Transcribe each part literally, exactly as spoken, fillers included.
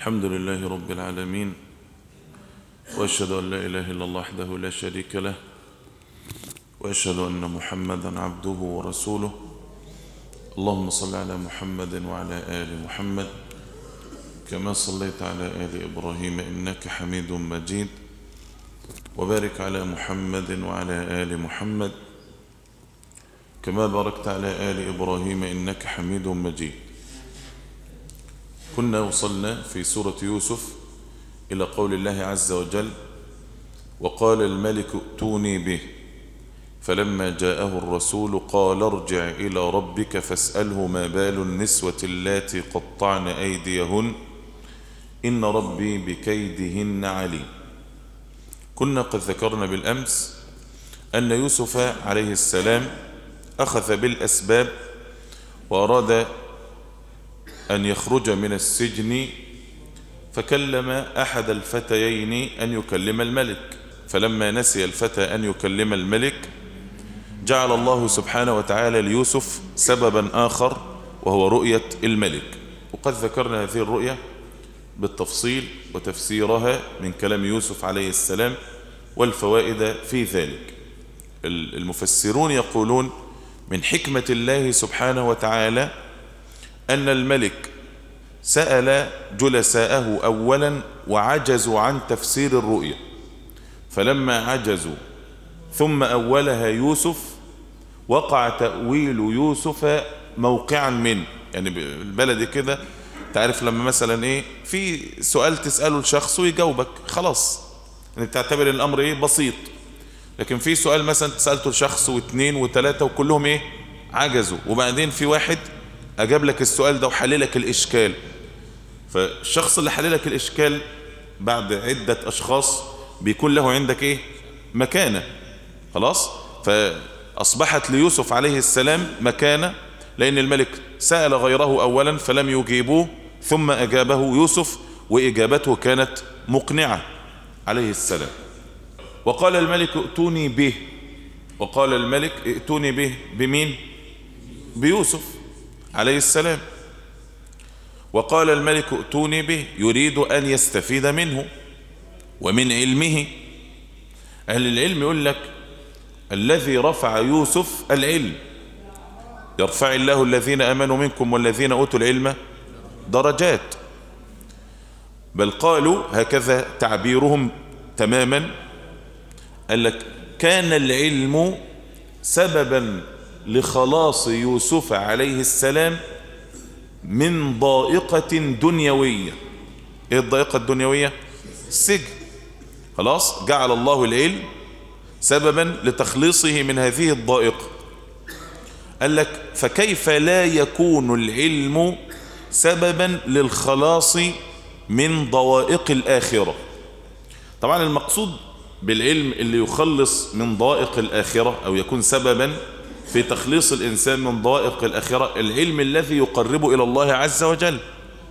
الحمد لله رب العالمين، وأشهد أن لا إله إلا الله وحده لا شريك له، وأشهد أن محمدا عبده ورسوله. اللهم صل على محمد وعلى آل محمد كما صليت على آل إبراهيم إنك حميد مجيد، وبارك على محمد وعلى آل محمد كما باركت على آل إبراهيم إنك حميد مجيد. كنا وصلنا في سورة يوسف إلى قول الله عز وجل: وقال الملك ائتوني به فلما جاءه الرسول قال ارجع إلى ربك فاسأله ما بال النسوة اللاتي قطعن أيديهن إن ربي بكيدهن عليم. كنا قد ذكرنا بالأمس أن يوسف عليه السلام أخذ بالأسباب وأراد أن يخرج من السجن، فكلم أحد الفتيين أن يكلم الملك، فلما نسي الفتى أن يكلم الملك جعل الله سبحانه وتعالى ليوسف سببا آخر وهو رؤية الملك. وقد ذكرنا هذه الرؤية بالتفصيل وتفسيرها من كلام يوسف عليه السلام والفوائد في ذلك. المفسرون يقولون من حكمة الله سبحانه وتعالى أن الملك سأل جلساءه أولا وعجزوا عن تفسير الرؤية، فلما عجزوا ثم أولها يوسف وقع تأويل يوسف موقعا منه. يعني البلد كده تعرف لما مثلا ايه في سؤال تسأله لشخص ويجاوبك خلاص يعني تعتبر الأمر ايه بسيط، لكن في سؤال مثلا سألته لشخص واثنين وثلاثة وكلهم ايه عجزوا، وبعدين في واحد أجاب لك السؤال ده وحللك الإشكال، فالشخص اللي حللك الإشكال بعد عدة أشخاص بيكون له عندك إيه مكانة خلاص. فأصبحت ليوسف عليه السلام مكانة لأن الملك سأل غيره أولا فلم يجيبوه ثم أجابه يوسف وإجابته كانت مقنعة عليه السلام. وقال الملك ائتوني به، وقال الملك ائتوني به بمين؟ بيوسف عليه السلام. وقال الملك ائتوني به يريد أن يستفيد منه ومن علمه. أهل العلم يقول لك الذي رفع يوسف العلم، يرفع الله الذين آمنوا منكم والذين أوتوا العلم درجات، بل قالوا هكذا تعبيرهم تماما، قال لك كان العلم سببا لخلاص يوسف عليه السلام من ضائقة دنيوية. ايه الضائقة الدنيوية؟ السجن. خلاص جعل الله العلم سببا لتخليصه من هذه الضائقة. قال لك فكيف لا يكون العلم سببا للخلاص من ضوائق الآخرة؟ طبعا المقصود بالعلم اللي يخلص من ضائق الآخرة أو يكون سببا في تخليص الإنسان من ضائق الآخرة العلم الذي يقرب إلى الله عز وجل،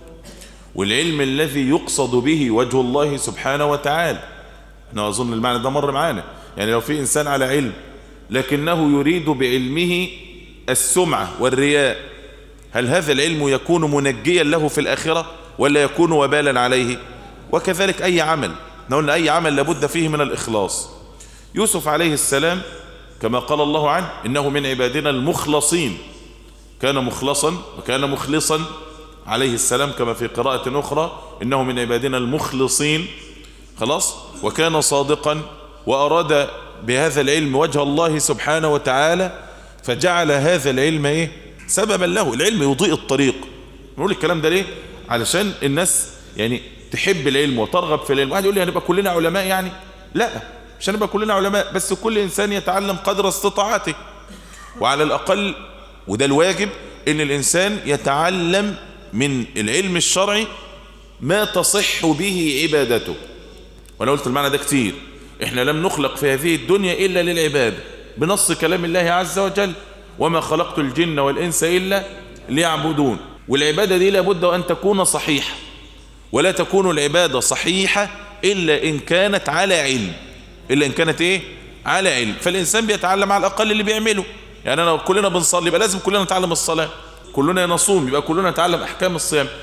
والعلم الذي يقصد به وجه الله سبحانه وتعالى. أنا أظن المعنى ده مر معانا. يعني لو في إنسان على علم لكنه يريد بعلمه السمعة والرياء، هل هذا العلم يكون منجيا له في الآخرة ولا يكون وبالا عليه؟ وكذلك أي عمل، نقول أي عمل لابد فيه من الإخلاص. يوسف عليه السلام كما قال الله عنه إنه من عبادنا المخلصين، كان مخلصا وكان مخلصا عليه السلام كما في قراءة أخرى إنه من عبادنا المخلصين خلاص، وكان صادقا وأراد بهذا العلم وجه الله سبحانه وتعالى، فجعل هذا العلم إيه سببا له. العلم يضيء الطريق. نقول الكلام ده ليه؟ علشان الناس يعني تحب العلم وترغب في العلم. واحد يقول لي هنبقى كلنا علماء، يعني لا مش هنبقى كلنا علماء، بس كل إنسان يتعلم قدر استطاعته، وعلى الأقل وده الواجب إن الإنسان يتعلم من العلم الشرعي ما تصح به عبادته. وأنا قلت المعنى ده كتير، إحنا لم نخلق في هذه الدنيا إلا للعبادة بنص كلام الله عز وجل: وما خلقت الجن والإنس إلا ليعبدون. والعبادة دي لابد أن تكون صحيحة، ولا تكون العبادة صحيحة إلا إن كانت على علم، إلا إن كانت إيه على علم. فالإنسان بيتعلم على الأقل اللي بيعمله. يعني أنا كلنا بنصلي يبقى لازم كلنا نتعلم الصلاة، كلنا نصوم يبقى كلنا نتعلم أحكام الصيام.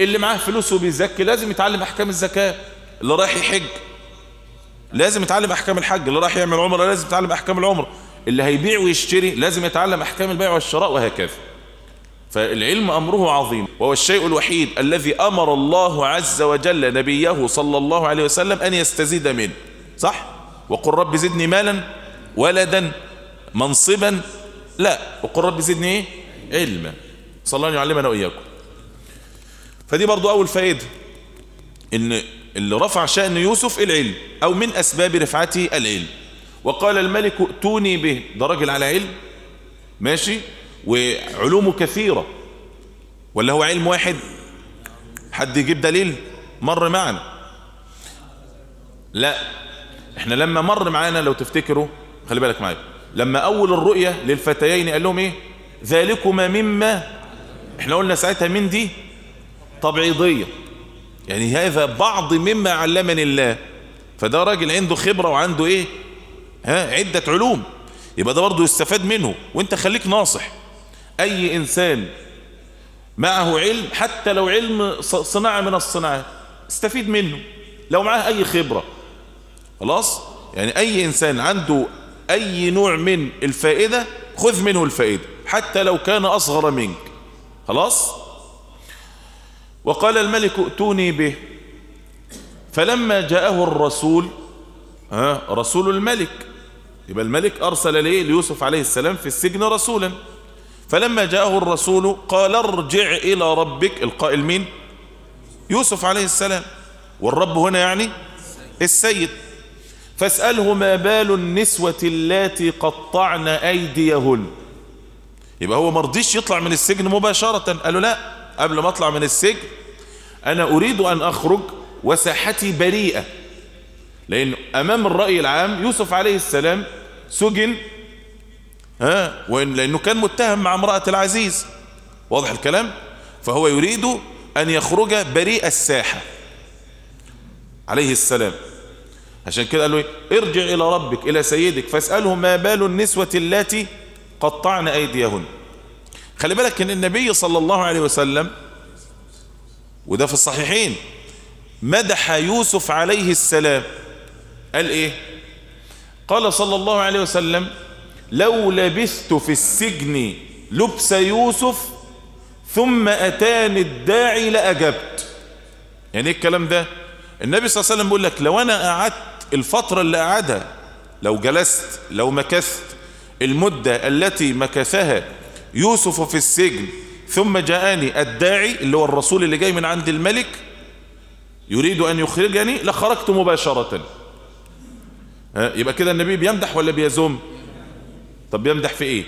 اللي معاه فلوس وبيزكي لازم يتعلم احكام الزكاة، اللي رايح يحج لازم يتعلم احكام الحج، اللي رايح يعمل عمره لازم يتعلم احكام العمره، اللي هيبيع ويشتري لازم يتعلم احكام البيع والشراء، وهكذا. فالعلم امره عظيم، وهو الشيء الوحيد الذي امر الله عز وجل نبيه صلى الله عليه وسلم ان يستزيد منه، صح؟ وقل رب زدني مالا ولدا منصبا، لا، وقل رب زدني ايه؟ علما. صلى الله عليه يعلمنا واياكم. فدي برضو اول فائده، ان اللي رفع شأن يوسف العلم، او من اسباب رفعته العلم. وقال الملك ائتوني به، ده راجل على علم ماشي، وعلومه كثيرة، ولا هو علم واحد؟ حد يجيب دليل مر معنا؟ لا، احنا لما مر معنا لو تفتكروا، خلي بالك معايا، لما اول الرؤية للفتيين قال لهم ايه؟ ذلكما مما، احنا قلنا ساعتها من دي تبعيضية، يعني هذا بعض مما علمني الله. فده راجل عنده خبرة وعنده ايه؟ ها، عدة علوم، يبقى ده برضه يستفاد منه. وانت خليك ناصح، اي انسان معه علم حتى لو علم صناعة من الصناعات استفيد منه، لو معاه اي خبرة خلاص. يعني اي انسان عنده اي نوع من الفائدة خذ منه الفائدة حتى لو كان اصغر منك، خلاص. وقال الملك ائتوني به، فلما جاءه الرسول، ها، رسول الملك، يبقى الملك ارسل ليه؟ ليوسف عليه السلام في السجن رسولا. فلما جاءه الرسول قال ارجع الى ربك، القائل مين؟ يوسف عليه السلام، والرب هنا يعني السيد. فاسأله ما بال النسوة اللاتي قطعن ايديهن. يبقى هو مرضيش يطلع من السجن مباشرة، قال له لا، قبل ما اطلع من السجن انا اريد ان اخرج وساحتي بريئة، لان امام الرأي العام يوسف عليه السلام سجن، ها، وإن لانه كان متهم مع امرأة العزيز، واضح الكلام؟ فهو يريد ان يخرج بريء الساحة عليه السلام. عشان كده قال له ايه؟ ارجع الى ربك، الى سيدك، فاسأله ما بال النسوة اللاتي قطعن ايديهن. خلي بالك ان النبي صلى الله عليه وسلم، وده في الصحيحين، مدح يوسف عليه السلام، قال ايه؟ قال صلى الله عليه وسلم لو لبثت في السجن لبس يوسف ثم اتاني الداعي لاجبت. يعني ايه الكلام ده؟ النبي صلى الله عليه وسلم بيقول لك لو انا قعدت الفترة اللي قعدها، لو جلست، لو مكثت المدة التي مكثها يوسف في السجن ثم جاءني الداعي اللي هو الرسول اللي جاي من عند الملك يريد ان يخرجني لخرجت مباشرة. يبقى كده النبي بيمدح ولا بيذم؟ طب بيمدح في ايه؟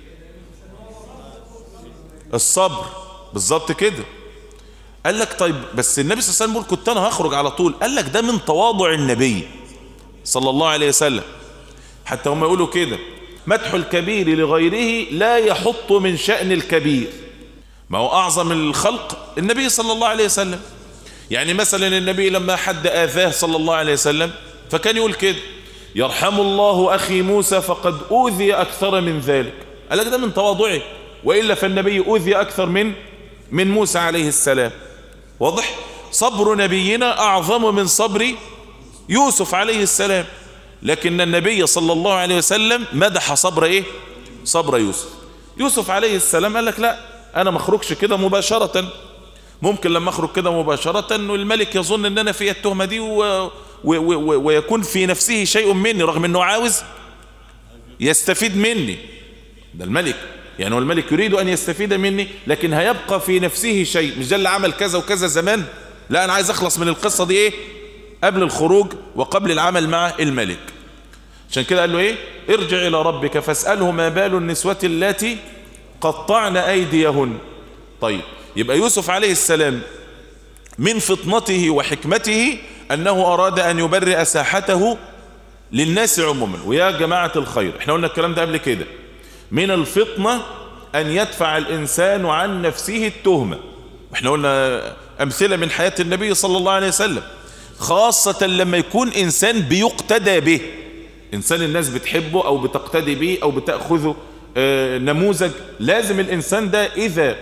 الصبر، بالظبط كده. قال لك طيب بس النبي صلى الله عليه وسلم بيقول كنت انا هخرج على طول، قال لك ده من تواضع النبي صلى الله عليه وسلم. حتى هم يقولوا كده مدح الكبير لغيره لا يحط من شأن الكبير. ما هو اعظم الخلق النبي صلى الله عليه وسلم. يعني مثلا النبي لما حد آذاه صلى الله عليه وسلم فكان يقول كده يرحم الله أخي موسى فقد أوذي أكثر من ذلك. قال لك ده من تواضعه، وإلا فالنبي أوذي أكثر من من موسى عليه السلام. واضح؟ صبر نبينا أعظم من صبر يوسف عليه السلام، لكن النبي صلى الله عليه وسلم مدح صبر إيه؟ صبر يوسف. يوسف عليه السلام قال لك لا، أنا ما اخرجش كده مباشرة، ممكن لما اخرج كده مباشرة انه الملك يظن ان انا في التهمة دي و... و... و... ويكون في نفسه شيء مني، رغم انه عاوز يستفيد مني. ده الملك، يعني هو الملك يريد ان يستفيد مني، لكن هيبقى في نفسه شيء. مش ده اللي عمل كذا وكذا زمان، لا انا عايز اخلص من القصة دي ايه قبل الخروج وقبل العمل مع الملك. عشان كده قال له ايه؟ ارجع الى ربك فاسأله ما بال النسوة اللاتي قطعن ايديهن. طيب يبقى يوسف عليه السلام من فطنته وحكمته أنه أراد أن يبرئ ساحته للناس عموما. ويا جماعة الخير، احنا قلنا الكلام ده قبل كده، من الفطنة أن يدفع الإنسان عن نفسه التهمة. احنا قلنا أمثلة من حياة النبي صلى الله عليه وسلم، خاصة لما يكون إنسان بيقتدى به، إنسان الناس بتحبه أو بتقتدي به أو بتأخذه آه نموذج. لازم الإنسان ده إذا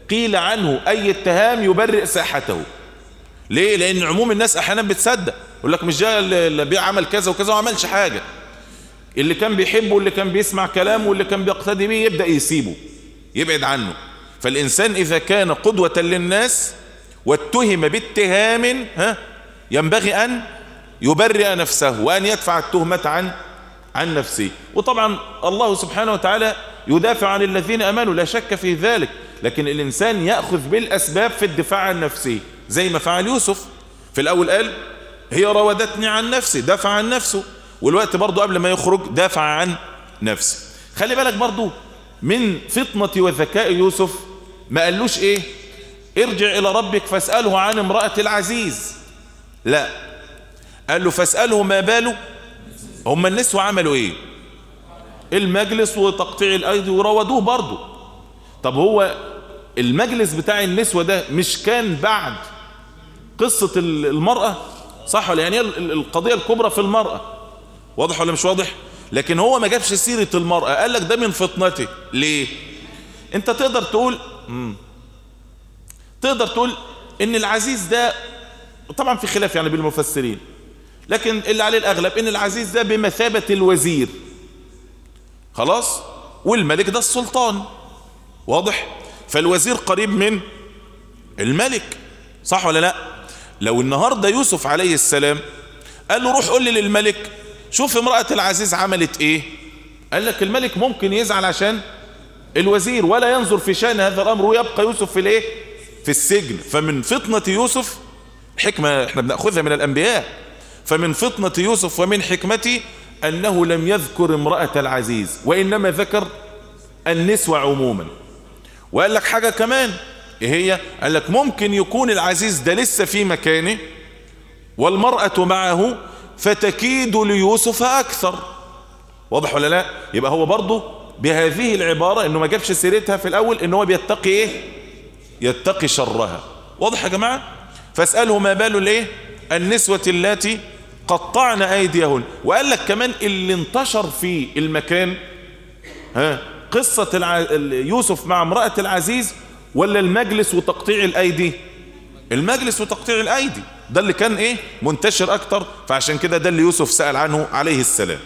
قيل عنه أي اتهام يبرئ ساحته. ليه؟ لأن عموم الناس أحيانا بتصدق، يقول لك مش جاء اللي بيعمل كذا وكذا وعملش حاجة، اللي كان بيحبه واللي كان بيسمع كلامه واللي كان بيقتدي به يبدأ يسيبه يبعد عنه. فالإنسان إذا كان قدوة للناس واتهم باتهام ها ينبغي أن يبرئ نفسه وأن يدفع التهمة عن عن نفسه. وطبعا الله سبحانه وتعالى يدافع عن الذين أمنوا لا شك في ذلك، لكن الإنسان يأخذ بالأسباب في الدفاع عن نفسه زي ما فعل يوسف. في الأول قال هي راودتني عن نفسي، دافع عن نفسه، والوقت برضو قبل ما يخرج دافع عن نفسه. خلي بالك برضو من فطنة وذكاء يوسف، ما قالوش ايه ارجع الى ربك فاسأله عن امرأة العزيز، لا، قال له فاسأله ما باله. هم النسوة عملوا ايه؟ المجلس وتقطيع الايدي وراودوه برضو. طب هو المجلس بتاع النسوة ده مش كان بعد قصة المرأة؟ صح ولا؟ يعني القضية الكبرى في المرأة، واضح ولا مش واضح؟ لكن هو ما جابش سيرة المرأة، قال لك ده من فطنته. ليه؟ انت تقدر تقول مم. تقدر تقول ان العزيز ده طبعا في خلاف يعني بالمفسرين، لكن اللي عليه الاغلب ان العزيز ده بمثابة الوزير، خلاص، والملك ده السلطان، واضح؟ فالوزير قريب من الملك، صح ولا لا؟ لو النهاردة يوسف عليه السلام قال له روح قول لي للملك شوف امرأة العزيز عملت ايه، قال لك الملك ممكن يزعل عشان الوزير ولا ينظر في شأن هذا الامر ويبقى يوسف في الايه؟ في السجن. فمن فطنة يوسف، حكمة احنا بنأخذها من الانبياء، فمن فطنة يوسف ومن حكمته انه لم يذكر امرأة العزيز وانما ذكر النسوة عموما. وقال لك حاجة كمان ايه هي؟ قال لك ممكن يكون العزيز ده لسه في مكانه والمرأة معه فتكيد ليوسف اكثر، واضح ولا لا؟ يبقى هو برضه بهذه العبارة انه ما جابش سيرتها في الاول ان هو بيتقي ايه؟ يتقي شرها. واضح يا جماعة؟ فاسأله ما بال الايه؟ النسوة التي قطعن ايديهن. وقال لك كمان اللي انتشر في المكان ها قصة الع... يوسف مع امرأة العزيز ولا المجلس وتقطيع الايدي؟ المجلس وتقطيع الايدي ده اللي كان ايه؟ منتشر اكتر، فعشان كده ده اللي يوسف سأل عنه عليه السلام.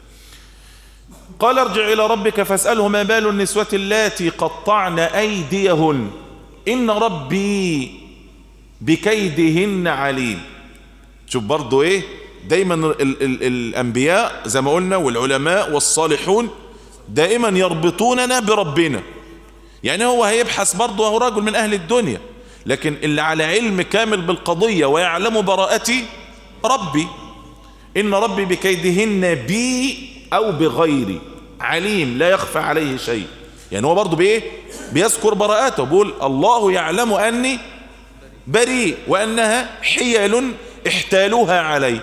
قال ارجع الى ربك فاسأله ما بال النسوة اللاتي قطعن ايديهن ان ربي بكيدهن عليم. شوف برضو ايه؟ دايما ال ال الانبياء زي ما قلنا والعلماء والصالحون دائما يربطوننا بربنا. يعني هو هيبحث برضو، هو رجل من اهل الدنيا، لكن اللي على علم كامل بالقضية ويعلم براءتي ربي. ان ربي بكيدهن بي او بغيري عليم لا يخفى عليه شيء. يعني هو برضو بايه؟ بيذكر براءته، بيقول الله يعلم اني بريء وانها حيل احتالوها علي.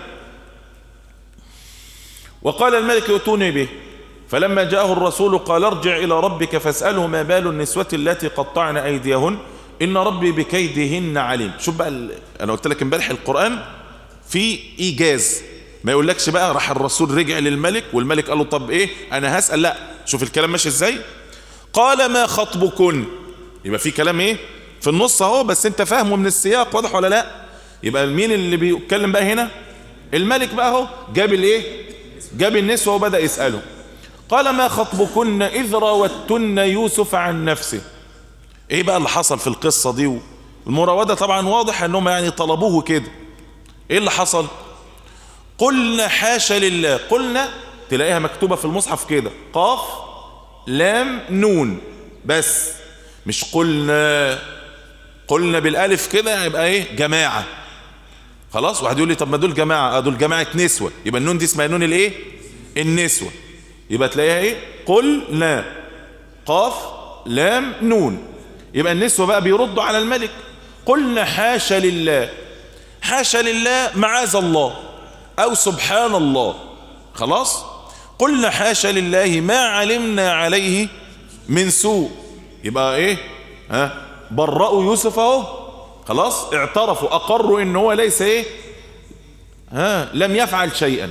وقال الملك ائتوني به فلما جاءه الرسول قال ارجع الى ربك فاسأله ما بال النسوة التي قطعن ايديهن ان ربي بكيدهن عليم. شوف بقى ال... انا قلت لك امبارح القرآن في ايجاز، ما يقولكش بقى راح الرسول رجع للملك والملك قال له طب ايه انا هسأل، لا، شوف الكلام ماشي ازاي. قال ما خطبكن، يبقى في كلام ايه في النص اهو، بس انت فاهمه من السياق، واضح ولا لا؟ يبقى مين اللي بيتكلم بقى هنا؟ الملك بقى اهو، جاب الايه؟ جاب النسوة وبدأ يسأله. قال ما خطبكن اذ راودتن يوسف عن نفسه. ايه بقى اللي حصل في القصة دي؟ المراودة طبعا واضح انهم يعني طلبوه كده. ايه اللي حصل؟ قلنا حاشا لله. قلنا تلاقيها مكتوبة في المصحف كده قاف لام نون بس، مش قلنا. قلنا بالالف كده يبقى ايه؟ جماعة. خلاص، واحد يقول لي طب ما دول جماعة، دول جماعة نسوة، يبقى النون دي اسمها نون الايه؟ النسوة. يبقى تلاقيها ايه؟ قلنا قاف لام نون. يبقى النسوة بقى بيردوا على الملك قلنا حاشا لله. حاشا لله معاذ الله او سبحان الله. خلاص، قلنا حاشا لله ما علمنا عليه من سوء. يبقى ايه؟ ها برأوا يوسف اهو، خلاص، اعترفوا اقروا ان هو ليس ايه؟ ها لم يفعل شيئا.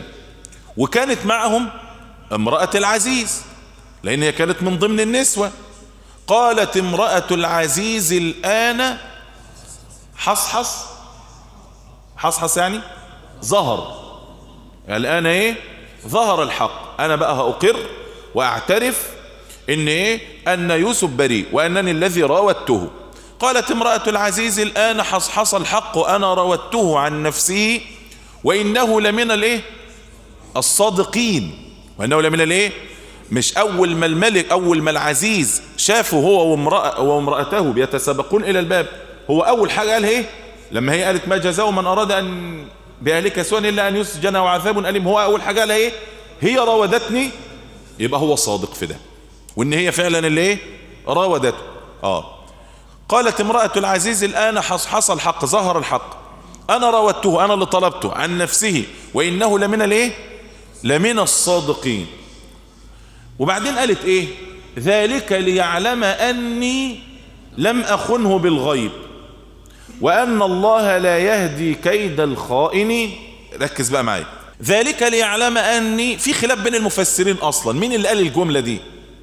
وكانت معهم امرأة العزيز لان هي كانت من ضمن النسوة. قالت امرأة العزيز الآن حصحص، حصحص يعني ظهر، الآن ايه ظهر الحق، انا بقى هأقر واعترف ان ايه ان يوسف بريء وانني الذي راودته. قالت امرأة العزيز الآن حصحص الحق انا راودته عن نفسه وانه لمن الايه الصادقين، وانه لمن الايه مش اول ما الملك اول ما العزيز شافه هو وامرأة وامرأته بيتسابقون الى الباب، هو اول حاجة قال ايه لما هي قالت ما جزاء من اراد ان بأهلك سوءا الا ان يسجن وعذاب اليم، هو اول حاجة قال ايه هي راودتني، يبقى هو صادق في ده وان هي فعلا اللي ايه راودته. اه قالت امرأة العزيز الآن حصحص الحق ظهر الحق انا راودته انا اللي طلبته عن نفسه وانه لمن الايه لمن الصادقين. وبعدين قالت ايه ذلك ليعلم اني لم اخنه بالغيب وان الله لا يهدي كيد الخائنين. ركز بقى معايا، ذلك ليعلم اني، في خلاف بين المفسرين اصلا مين اللي قال الجملة دي.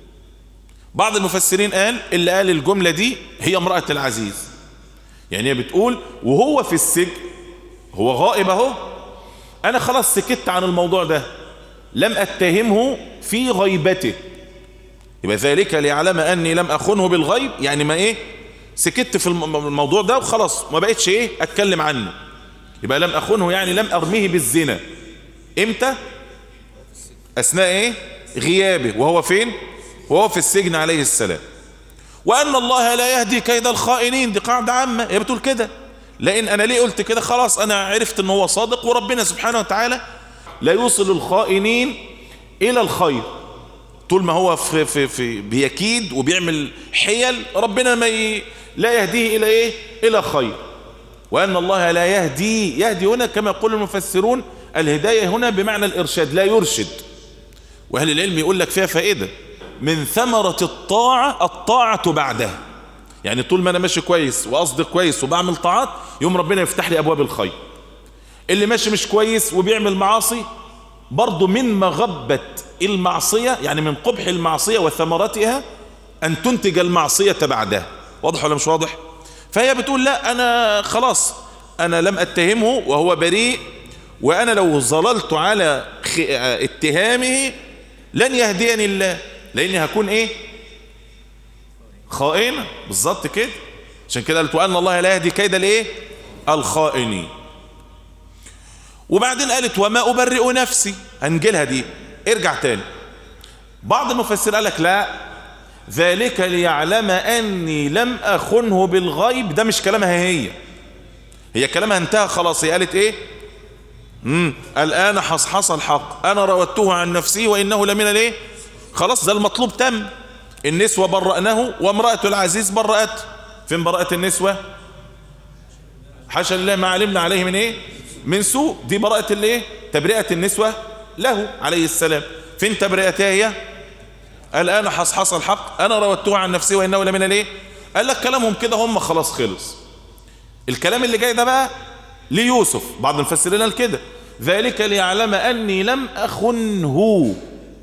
بعض المفسرين قال اللي قال الجملة دي هي امرأة العزيز، يعني هي بتقول وهو في السجن هو غائب اهو، انا خلاص سكت عن الموضوع ده لم اتهمه في غيبته، يبقى ذلك ليعلم اني لم اخنه بالغيب، يعني ما ايه سكت في الموضوع ده وخلاص ما بقتش ايه اتكلم عنه، يبقى لم اخنه يعني لم ارميه بالزنا. امتى؟ اثناء ايه غيابه، وهو فين؟ وهو في السجن عليه السلام. وان الله لا يهدي كيد الخائنين، دي قاعدة عامة هي بتقول كده، لان انا ليه قلت كده خلاص انا عرفت ان هو صادق، وربنا سبحانه وتعالى لا يوصل الخائنين الى الخير، طول ما هو في في في بيكيد وبيعمل حيل ربنا ما ي... لا يهديه الى ايه الى خير. وان الله لا يهدي، يهدي هنا كما يقول المفسرون الهداية هنا بمعنى الارشاد، لا يرشد. واهل العلم يقول لك فيها فائدة، من ثمرة الطاعة الطاعة بعدها، يعني طول ما انا ماشي كويس واصدق كويس وبعمل طاعات يوم ربنا يفتح لي ابواب الخير. اللي ماشي مش كويس وبيعمل معاصي برضو من مغبة المعصية، يعني من قبح المعصية وثمرتها ان تنتج المعصية بعدها. واضح ولا مش واضح؟ فهي بتقول لا انا خلاص انا لم اتهمه وهو بريء، وانا لو ظللت على اتهامه لن يهديني الله، لاني هكون ايه خائنة بالظبط كده. عشان كده قالت وان الله لا يهدي كيد الايه الخائنين. وبعدين قالت وما ابرئ نفسي، هنجيلها دي ارجع تاني. بعض المفسرين قال لك لا ذلك ليعلم اني لم اخنه بالغيب، ده مش كلامها هي، هي كلامها انتهى خلاص. هي قالت ايه امم الان حصحص الحق انا راودته عن نفسي وانه لمن الايه، خلاص ده المطلوب تم. النسوة برأناه وامرأة العزيز برأت. فين براءة النسوة؟ حاشا لله ما علمنا عليه من ايه من سوء، دي براءة الايه تبرئة النسوة له عليه السلام. فين تبرئتها هي؟ الآن حصحص الحق انا راودته عن نفسي وانه لمن الايه. قال لك كلامهم كده هم خلاص خلص. الكلام اللي جاي ده بقى ليوسف، بعض المفسرين قال كده ذلك ليعلم اني لم اخنه.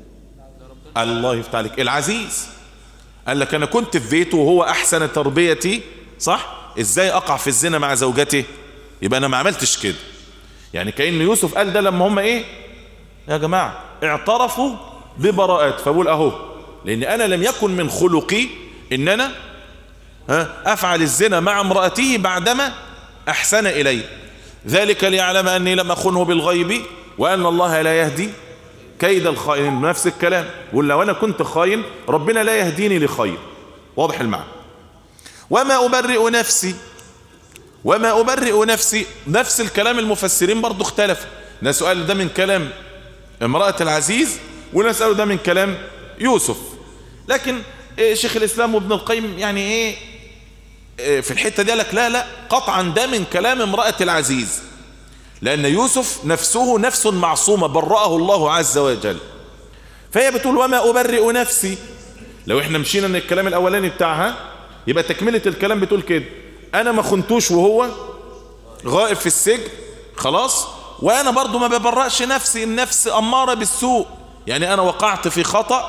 الله يفتح عليك، العزيز قال لك انا كنت في بيته وهو احسن تربيتي، صح؟ ازاي اقع في الزنا مع زوجته؟ يبقى انا ما عملتش كده. يعني كأن يوسف قال ده لما هم ايه يا جماعة اعترفوا ببراءات، فبقول اهو لان انا لم يكن من خلقي ان انا ها افعل الزنا مع امرأته بعدما احسن الي. ذلك ليعلم اني لم اخنه بالغيب وان الله لا يهدي كيد الخائنين. نفس الكلام، يقول لو انا كنت خاين ربنا لا يهديني لخير. واضح المعنى. وما ابرئ نفسي، وما ابرئ نفسي نفس الكلام. المفسرين برضو اختلف، ناس قالوا ده من كلام امرأة العزيز وناس قالوا ده من كلام يوسف. لكن إيه شيخ الاسلام وابن القيم يعني ايه في الحتة دي لك لا لا قطعا ده من كلام امرأة العزيز، لأن يوسف نفسه نفس معصومة برأه الله عز وجل. فهي بتقول وما أبرئ نفسي. لو احنا مشينا من الكلام الأولاني بتاعها يبقى تكملة الكلام بتقول كده أنا ما خنتوش وهو غائب في السجن خلاص، وأنا برضو ما ببرأش نفسي، النفس أمارة بالسوء، يعني أنا وقعت في خطأ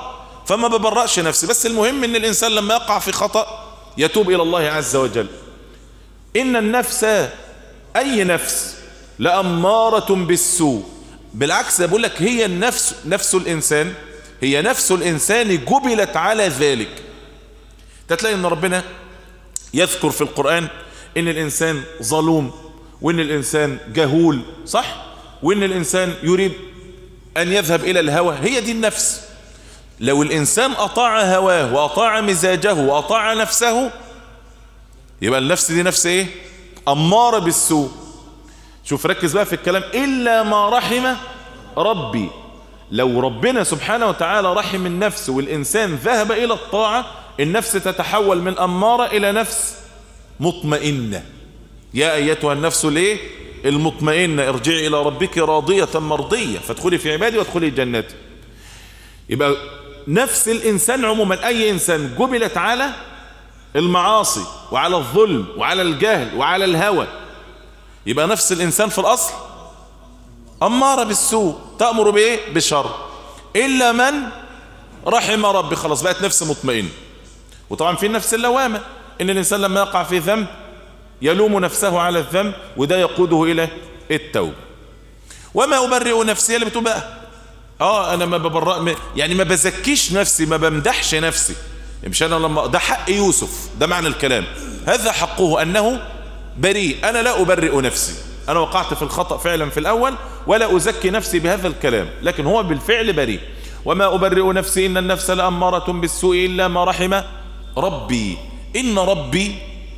فما ببرأش نفسي. بس المهم ان الانسان لما يقع في خطأ يتوب الى الله عز وجل. ان النفس، اي نفس، لأمارة بالسوء. بالعكس بقول لك هي النفس، نفس الانسان، هي نفس الانسان جبلت على ذلك. تلاقي ان ربنا يذكر في القرآن ان الانسان ظلوم، وان الانسان جهول، صح؟ وان الانسان يريد ان يذهب الى الهوى. هي دي النفس. لو الانسان اطاع هواه واطاع مزاجه واطاع نفسه، يبقى النفس دي نفس ايه؟ اماره بالسوء. شوف ركز بقى في الكلام، الا ما رحم ربي. لو ربنا سبحانه وتعالى رحم النفس والانسان ذهب الى الطاعه، النفس تتحول من اماره الى نفس مطمئنه. يا ايتها النفس الايه؟ المطمئنه، ارجعي الى ربك راضيه مرضيه فادخلي في عبادي وادخلي جنتي. يبقى نفس الانسان عموما، اي انسان جبلت على المعاصي وعلى الظلم وعلى الجهل وعلى الهوى، يبقى نفس الانسان في الاصل اماره بالسوء، تأمر بايه؟ بالشر. الا من رحم ربي، خلاص بقت نفس مطمئنه. وطبعا في النفس اللوامه، ان الانسان لما يقع في ذنب يلوم نفسه على الذنب، وده يقوده الى التوبه. وما ابرئ نفسي، اللي بتقول بقى اه انا ما ببرأ، يعني ما بزكيش نفسي، ما بمدحش نفسي. مش انا لما ده حق يوسف، ده معنى الكلام، هذا حقه انه بريء. انا لا ابرئ نفسي، انا وقعت في الخطأ فعلا في الاول، ولا ازكي نفسي بهذا الكلام، لكن هو بالفعل بريء. وما ابرئ نفسي ان النفس لأمارة بالسوء الا ما رحم ربي ان ربي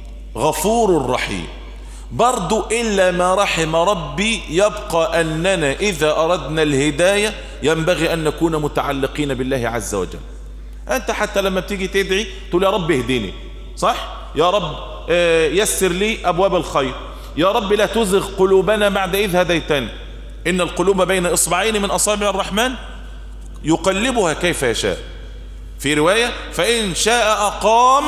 غفور رحيم. برضو إلا ما رحم ربي يبقى أننا إذا أردنا الهداية ينبغي أن نكون متعلقين بالله عز وجل. أنت حتى لما بتيجي تدعي تقول يا رب اهديني، صح؟ يا رب يسر لي أبواب الخير، يا رب لا تزغ قلوبنا بعد إذ هديتنا، إن القلوب بين إصبعين من أصابع الرحمن يقلبها كيف يشاء. في رواية فإن شاء أقام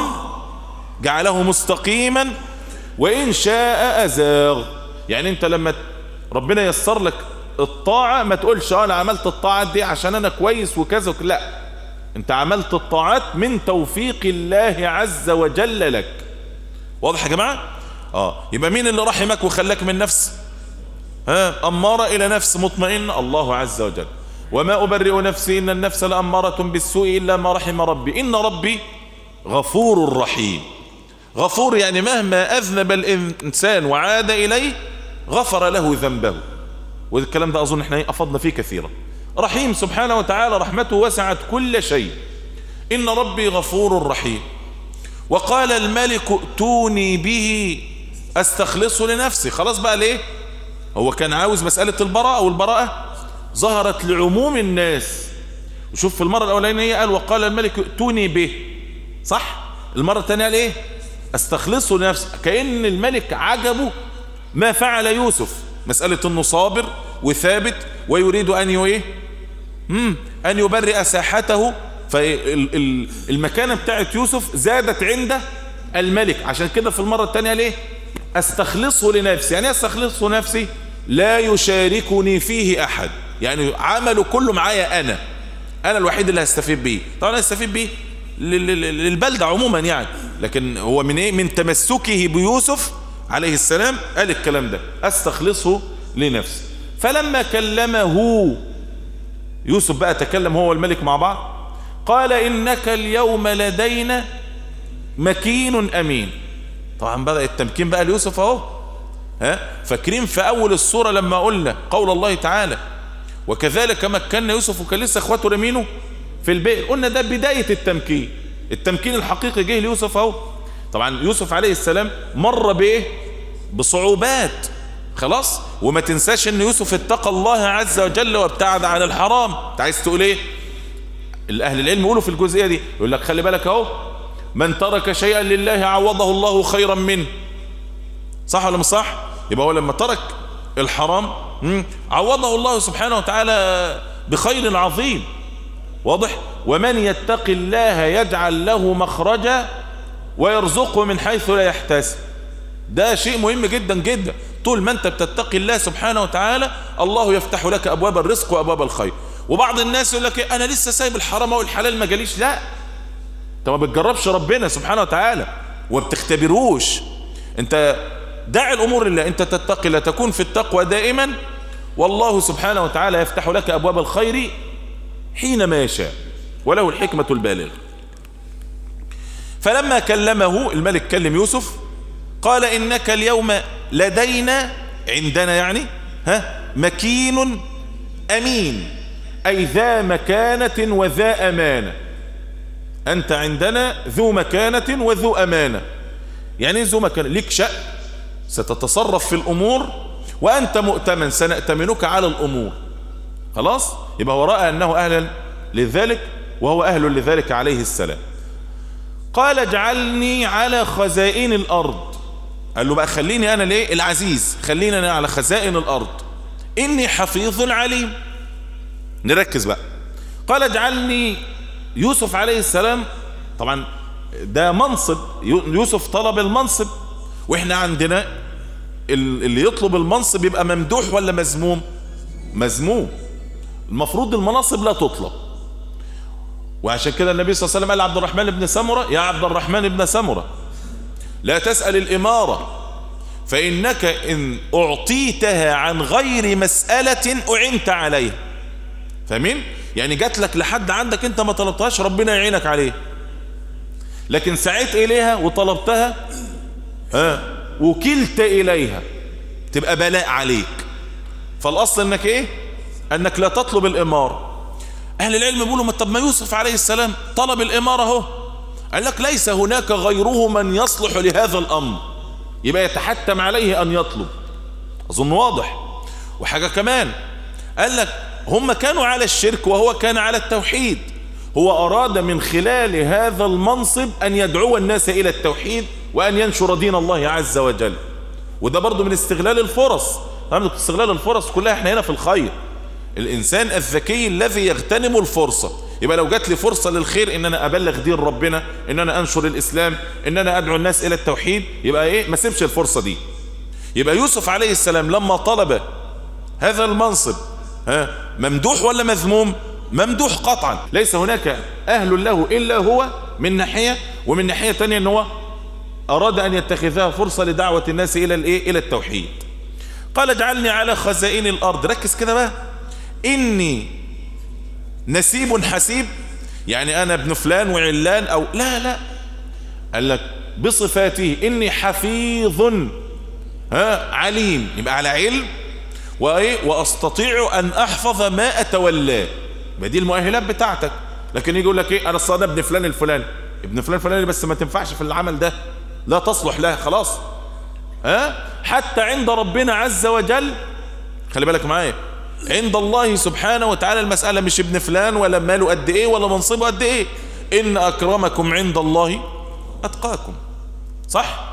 جعله مستقيما وإن شاء أزاغ. يعني أنت لما ربنا يسر لك الطاعة ما تقولش أنا عملت الطاعات دي عشان أنا كويس وكذا وكذا، لا، أنت عملت الطاعات من توفيق الله عز وجل لك. واضح يا جماعة؟ آه يبقى مين اللي رحمك وخلاك من نفس ها أمارة إلى نفس مطمئنة؟ الله عز وجل. وما أبرئ نفسي إن النفس لأمارة بالسوء إلا ما رحم ربي إن ربي غفور رحيم. غفور يعني مهما أذنب الإنسان وعاد إليه غفر له ذنبه، والكلام ده أظن احنا أفضنا فيه كثيرا. رحيم سبحانه وتعالى رحمته وسعت كل شيء. إن ربي غفور رحيم. وقال الملك ائتوني به أستخلصه لنفسي. خلاص بقى ليه؟ هو كان عاوز مسألة البراءة، والبراءة ظهرت لعموم الناس. وشوف في المرة الأولانية قال وقال الملك ائتوني به، صح؟ المرة الثانية قال ايه؟ استخلصه لنفسه. كأن الملك عجبه ما فعل يوسف، مسألة انه صابر وثابت ويريد ان ايه مم. ان يبرئ ساحته. فالمكانة بتاعت يوسف زادت عند الملك. عشان كده في المرة الثانية ليه استخلصه لنفسي. يعني استخلصه نفسي لا يشاركني فيه احد، يعني عمله كله معايا انا انا الوحيد اللي هستفيد بيه. طبعا هستفيد بيه للبلدة عموما يعني، لكن هو من ايه؟ من تمسكه بيوسف عليه السلام قال الكلام ده، استخلصه لنفسي. فلما كلمه يوسف بقى، تكلم هو والملك مع بعض، قال إنك اليوم لدينا مكين أمين. طبعا بدأ التمكين بقى ليوسف اهو. ها فاكرين في أول السورة لما قلنا قول الله تعالى وكذلك مكنا يوسف، وكان لسه اخواته رمينه في البئر، قلنا ده بداية التمكين. التمكين الحقيقي جه ليوسف اهو. طبعا يوسف عليه السلام مر بايه؟ بصعوبات، خلاص. وما تنساش ان يوسف اتقى الله عز وجل وابتعد عن الحرام. انت عايز تقول ايه؟ الاهل العلم يقولوا في الجزئيه دي، يقول لك خلي بالك اهو، من ترك شيئا لله عوضه الله خيرا منه. صح ولا مش صح؟ يبقى هو لما ترك الحرام عوضه الله سبحانه وتعالى بخير عظيم. واضح؟ ومن يتق الله يجعل له مخرجا ويرزقه من حيث لا يحتسب. ده شيء مهم جدا جدا. طول ما انت بتتقي الله سبحانه وتعالى الله يفتح لك ابواب الرزق وابواب الخير. وبعض الناس يقول لك ايه، انا لسه سايب الحرام والحلال ما جاليش. لا، انت ما بتجربش ربنا سبحانه وتعالى وبتختبروش. انت دع الامور لله، انت تتقي لا تكون في التقوى دائما، والله سبحانه وتعالى يفتح لك ابواب الخير حينما يشاء، وله الحكمة البالغة. فلما كلمه الملك، كلم يوسف، قال انك اليوم لدينا، عندنا يعني ها مكين امين، اي ذا مكانة وذا امانة. انت عندنا ذو مكانة وذو امانة. يعني ذو مكانة، ليك شأن، ستتصرف في الامور وانت مؤتمن، سنأتمنك على الامور. خلاص، يبقى هو رأى انه اهلا لذلك، وهو اهل لذلك عليه السلام. قال اجعلني على خزائن الارض. قال له بقى خليني انا ليه العزيز، خليني انا على خزائن الارض، اني حفيظ عليم. نركز بقى. قال اجعلني، يوسف عليه السلام طبعا ده منصب، يوسف طلب المنصب، واحنا عندنا اللي يطلب المنصب يبقى ممدوح ولا مذموم؟ مذموم. المفروض المناصب لا تطلب، وعشان كده النبي صلى الله عليه وسلم قال لعبد الرحمن بن سمرة: يا عبد الرحمن بن سمرة لا تسأل الإمارة، فإنك إن أعطيتها عن غير مسألة أعنت عليها. فاهمين؟ يعني جات لك لحد عندك انت ما طلبتهاش، ربنا يعينك عليه. لكن سعيت إليها وطلبتها ها وكلت إليها تبقى بلاء عليك. فالأصل انك ايه؟ انك لا تطلب الإمارة. أهل العلم بيقولوا طب ما يوسف عليه السلام طلب الإمارة اهو. قال لك ليس هناك غيره من يصلح لهذا الأمر، يبقى يتحتم عليه أن يطلب. أظن واضح. وحاجة كمان، قال لك هم كانوا على الشرك وهو كان على التوحيد، هو أراد من خلال هذا المنصب أن يدعو الناس إلى التوحيد وأن ينشر دين الله عز وجل. وده برضو من استغلال الفرص. استغلال الفرص كلها احنا هنا في الخير. الإنسان الذكي الذي يغتنم الفرصة. يبقى لو جات لي فرصة للخير، ان انا ابلغ دين ربنا، ان انا انشر الاسلام، ان انا ادعو الناس الى التوحيد، يبقى ايه؟ ما سيبش الفرصة دي. يبقى يوسف عليه السلام لما طلب هذا المنصب ها ممدوح ولا مذموم؟ ممدوح قطعا. ليس هناك اهل له الا هو من ناحية، ومن ناحية تانية ان هو اراد ان يتخذها فرصة لدعوة الناس الى الايه؟ الى التوحيد. قال اجعلني على خزائن الارض. ركز كده بقى، اني نسيب حسيب، يعني انا ابن فلان وعلان او لا لا، قال لك بصفاته اني حفيظ ها عليم، يبقى على علم وايه، واستطيع ان احفظ ما اتولاه. يبقى دي المؤهلات بتاعتك. لكن يجي يقول لك ايه، انا اصلا ابن فلان الفلاني، ابن فلان الفلاني بس ما تنفعش في العمل ده، لا تصلح له خلاص. ها حتى عند ربنا عز وجل، خلي بالك معايا، عند الله سبحانه وتعالى المسألة مش ابن فلان ولا ماله قد ايه ولا منصبه قد ايه، ان اكرمكم عند الله اتقاكم. صح؟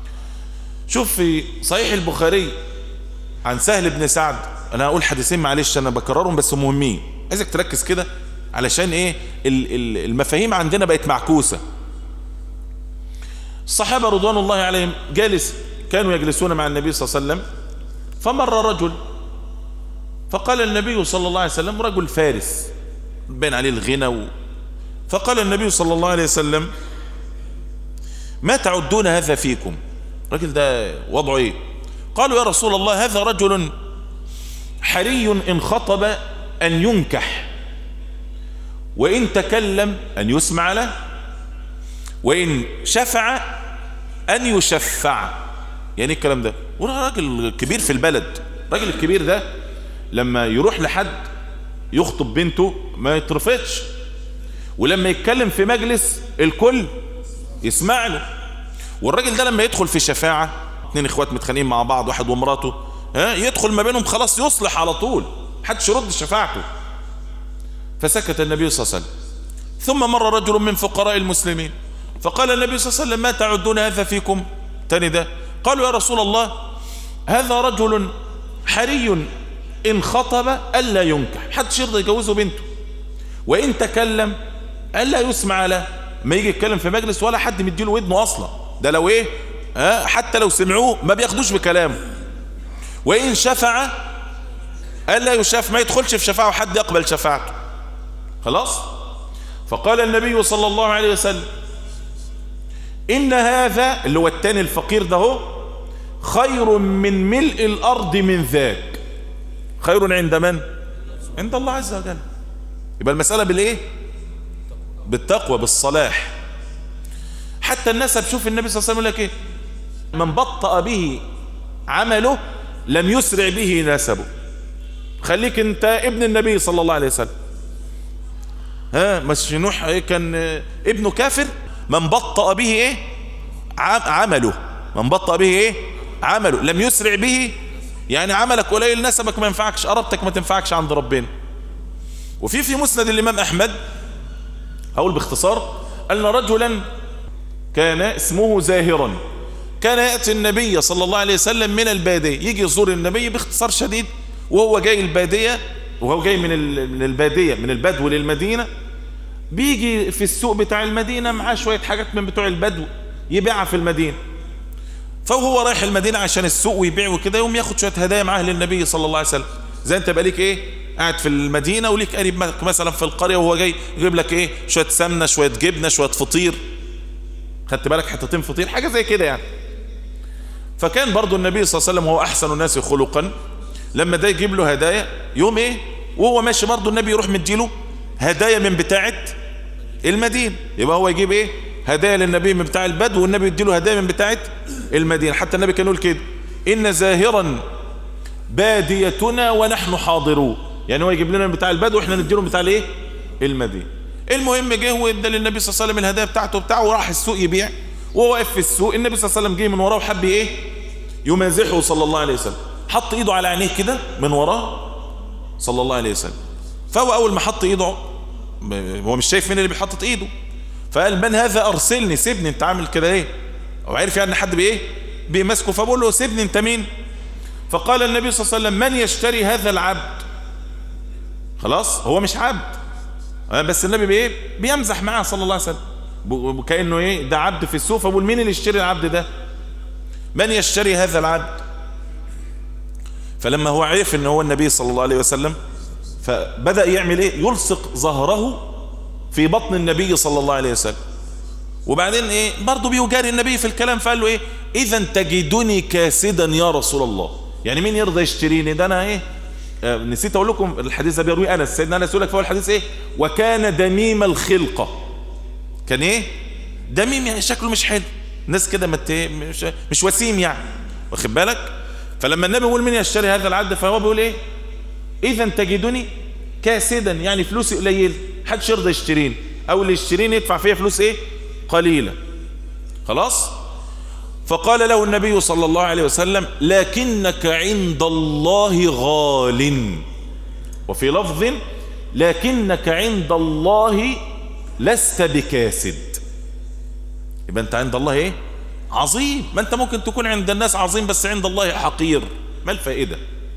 شوف في صحيح البخاري عن سهل بن سعد، انا هقول حديثين معلش انا بكررهم بس مهمين، عايزك تركز كده علشان ايه المفاهيم عندنا بقت معكوسة. الصحابة رضوان الله عليهم جالس كانوا يجلسون مع النبي صلى الله عليه وسلم، فمر رجل فقال النبي صلى الله عليه وسلم، رجل فارس بين عليه الغنى و... فقال النبي صلى الله عليه وسلم: ما تعدون هذا فيكم؟ الرجل ده وضعه ايه؟ قالوا يا رسول الله هذا رجل حري ان خطب ان ينكح، وان تكلم ان يسمع له، وان شفع ان يشفع. يعني الكلام ده، وده راجل كبير في البلد. الراجل الكبير ده لما يروح لحد يخطب بنته ما يترفضش، ولما يتكلم في مجلس الكل يسمع له. والراجل ده لما يدخل في شفاعة، اتنين اخوات متخانقين مع بعض واحد ومراته، ها يدخل ما بينهم خلاص يصلح على طول، محدش يرد شفاعته. فسكت النبي صلى الله عليه وسلم. ثم مر رجل من فقراء المسلمين فقال النبي صلى الله عليه وسلم: ما تعدون هذا فيكم؟ تاني ده. قالوا يا رسول الله هذا رجل حري إن خطب ألا ينكح، محدش يرضى يجوزه بنته، وإن تكلم ألا يسمع له، ما يجي يتكلم في مجلس ولا حد مديله ودنه أصلا، ده لو إيه ها حتى لو سمعوه ما بياخدوش بكلامه، وإن شفع قال لا يشاف، ما يدخلش في شفاعة وحد يقبل شفاعته. خلاص. فقال النبي صلى الله عليه وسلم إن هذا اللي هو التاني الفقير ده هو خير من ملء الأرض من ذاك. خير عند من؟ عند الله عز وجل. يبقى المسألة بالإيه؟ بالتقوى، بالصلاح. حتى الناس بشوف النبي صلى الله عليه وسلم يقول لك إيه؟ من بطأ به عمله لم يسرع به نسبه. خليك انت ابن النبي صلى الله عليه وسلم. ها مش نوح ايه كان ابنه كافر؟ من بطأ به ايه عمله، من بطأ به ايه عمله لم يسرع به، يعني عملك قليل نسبك ما ينفعكش، قربتك ما تنفعكش عند ربنا. وفي في مسند الامام احمد اقول باختصار ان رجلا كان اسمه زاهرا، كان يأتي النبي صلى الله عليه وسلم من البادية، يجي يزور النبي باختصار شديد، وهو جاي البادية، وهو جاي من من البادية من البدو للمدينة، بيجي في السوق بتاع المدينة معاه شوية حاجات من بتوع البدو يبيعها في المدينة. فهو رايح المدينة عشان السوق ويبيع وكده، يوم ياخد شوية هدايا معاه للنبي صلى الله عليه وسلم. زي انت بقى ليك ايه قاعد في المدينة وليك قريب مثلا في القرية، وهو جاي يجيب لك ايه شوية سمنة، شوية جبنة، شوية فطير، خدت بالك حتتين فطير، حاجة زي كده يعني. فكان برضو النبي صلى الله عليه وسلم هو احسن الناس خلقا، لما ده يجيب له هدايا يوم ايه وهو ماشي برضو النبي يروح مديله هدايا من بتاعه المدينه. يبقى هو يجيب ايه هدايا للنبي من بتاع البدو، والنبي يديله هدايا من بتاعه المدينه. حتى النبي كان يقول كده ان زاهرا باديتنا ونحن حاضرون، يعني هو يجيب لنا من بتاع البدو واحنا نديله بتاع الايه المدينه. المهم جه وادى للنبي صلى الله عليه وسلم الهدايا بتاعته بتاعه، وراح السوق يبيع. وهو واقف في السوق النبي صلى الله عليه وسلم جه من وراه وحب ايه يمازحه صلى الله عليه وسلم، حط ايده على عينيه كده من وراه صلى الله عليه وسلم. فهو اول ما حط ايده هو مش شايف مين اللي بيحطط ايده، فقال من هذا ارسلني، سيبني انت عامل كده ايه، او عارف يعني حد بايه بيمسكه، فبقول له سيبني انت مين. فقال النبي صلى الله عليه وسلم من يشتري هذا العبد. خلاص هو مش عبد، بس النبي بايه بيمزح معاه صلى الله عليه وسلم كأنه ايه ده عبد في السوق، فبقول مين اللي يشتري العبد ده، من يشتري هذا العبد. فلما هو عرف ان هو النبي صلى الله عليه وسلم فبدأ يعمل ايه يلصق ظهره في بطن النبي صلى الله عليه وسلم، وبعدين ايه برضه بيجاري النبي في الكلام، فقال له ايه اذا تجدني كاسدا يا رسول الله، يعني مين يرضى يشتريني ده انا ايه آه نسيت اقول لكم الحديث ده بيروي انس، سيدنا انس يقول لك في اول الحديث ايه وكان دميم الخلقه، كان ايه دميم يعني شكله مش حلو، ناس كده مش مش وسيم يعني، واخد بالك. فلما النبي يقول مين يشتري هذا العبد فهو بيقول ايه اذا تجدني كاسدا، يعني فلوسي قليل حدش يرضى يشتريني، او اللي يشتريني يدفع فيها فلوس ايه قليله. خلاص. فقال له النبي صلى الله عليه وسلم لكنك عند الله غال، وفي لفظ لكنك عند الله لست بكاسد. يبقى انت عند الله ايه عظيم، ما انت ممكن تكون عند الناس عظيم بس عند الله حقير، ما الفائدة؟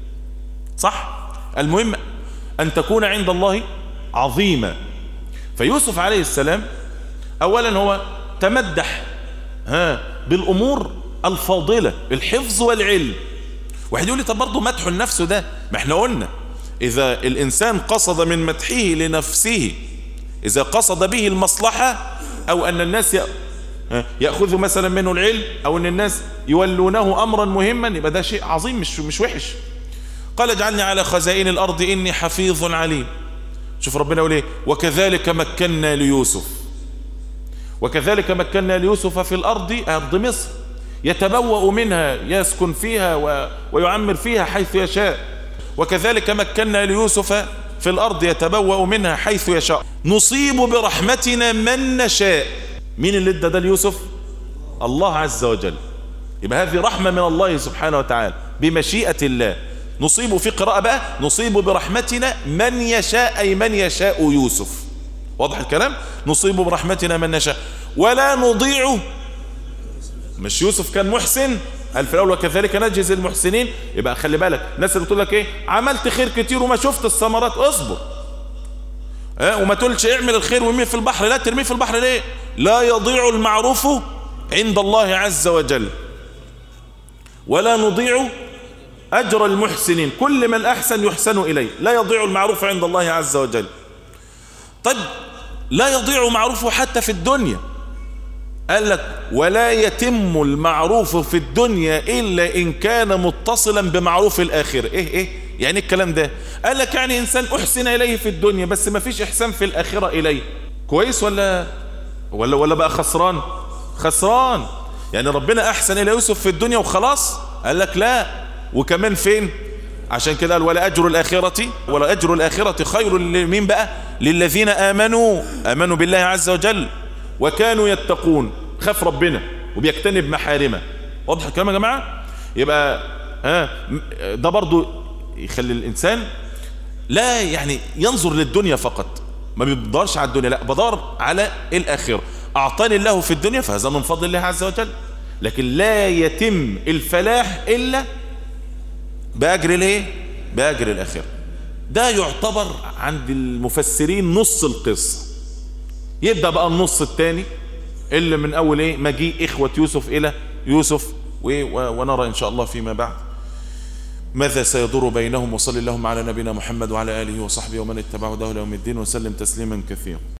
صح. المهم ان تكون عند الله عظيما. فيوسف عليه السلام اولا هو تمدح ها بالامور الفاضلة، الحفظ والعلم. واحد يقول لي طب برضه مدحه لنفسه ده، ما احنا قلنا اذا الانسان قصد من مدحه لنفسه، اذا قصد به المصلحة او ان الناس يأخذ مثلا منه العلم او ان الناس يولونه امرا مهما، يبقى ده شيء عظيم مش مش وحش. قال اجعلني على خزائن الارض اني حفيظ عليم. شوف ربنا يقول ايه وكذلك مكنا ليوسف، وكذلك مكنا ليوسف في الارض، ارض مصر، يتبوأ منها يسكن فيها و... ويعمر فيها حيث يشاء. وكذلك مكنا ليوسف في الارض يتبوأ منها حيث يشاء نصيب برحمتنا من نشاء. مين اللي ادى ده ليوسف؟ الله عز وجل. يبقى هذه رحمة من الله سبحانه وتعالى بمشيئة الله. نصيب في قراءة بقى نصيب برحمتنا من يشاء، أي من يشاء يوسف. واضح الكلام؟ نصيب برحمتنا من نشاء ولا نضيع. مش يوسف كان محسن قال في الأول وكذلك نجزي المحسنين. يبقى خلي بالك الناس اللي بتقول لك ايه عملت خير كتير وما شفت الثمرات، اصبر اه وما تقولش اعمل الخير وارميه في البحر، لا ترميه في البحر ليه؟ لا يضيع المعروف عند الله عز وجل ولا نضيع أجر المحسنين، كل من أحسن يحسن إليه، لا يضيع المعروف عند الله عز وجل. طيب لا يضيع معروفه حتى في الدنيا، قال لك ولا يتم المعروف في الدنيا إلا إن كان متصلا بمعروف الآخرة. إيه إيه يعني الكلام ده؟ قال لك يعني إنسان أحسن إليه في الدنيا بس ما فيش إحسان في الآخرة إليه، كويس ولا ولا ولا بقى خسران؟ خسران. يعني ربنا أحسن إلى يوسف في الدنيا وخلاص؟ قال لك لا، وكمان فين؟ عشان كده قال ولا أجر الآخرة ولا أجر الآخرة خير لمين بقى؟ للذين آمنوا آمنوا بالله عز وجل وكانوا يتقون، خاف ربنا وبيجتنب محارمه. واضح الكلام يا جماعة؟ يبقى ها ده برضو يخلي الإنسان لا يعني ينظر للدنيا فقط، ما بيدورش على الدنيا، لا بدور على الآخرة. أعطاني الله في الدنيا فهذا من فضل الله عز وجل، لكن لا يتم الفلاح إلا بأجر الايه؟ بأجر الآخرة. ده يعتبر عند المفسرين نص القصة. يبدأ بقى النص الثاني اللي من أول ايه؟ مجيء إخوة يوسف إلى يوسف، ونرى إن شاء الله فيما بعد ماذا سيدور بينهم. وصلى اللهم على نبينا محمد وعلى آله وصحبه ومن اتبعه هداه إلى يوم الدين، وسلم تسليما كثيرا.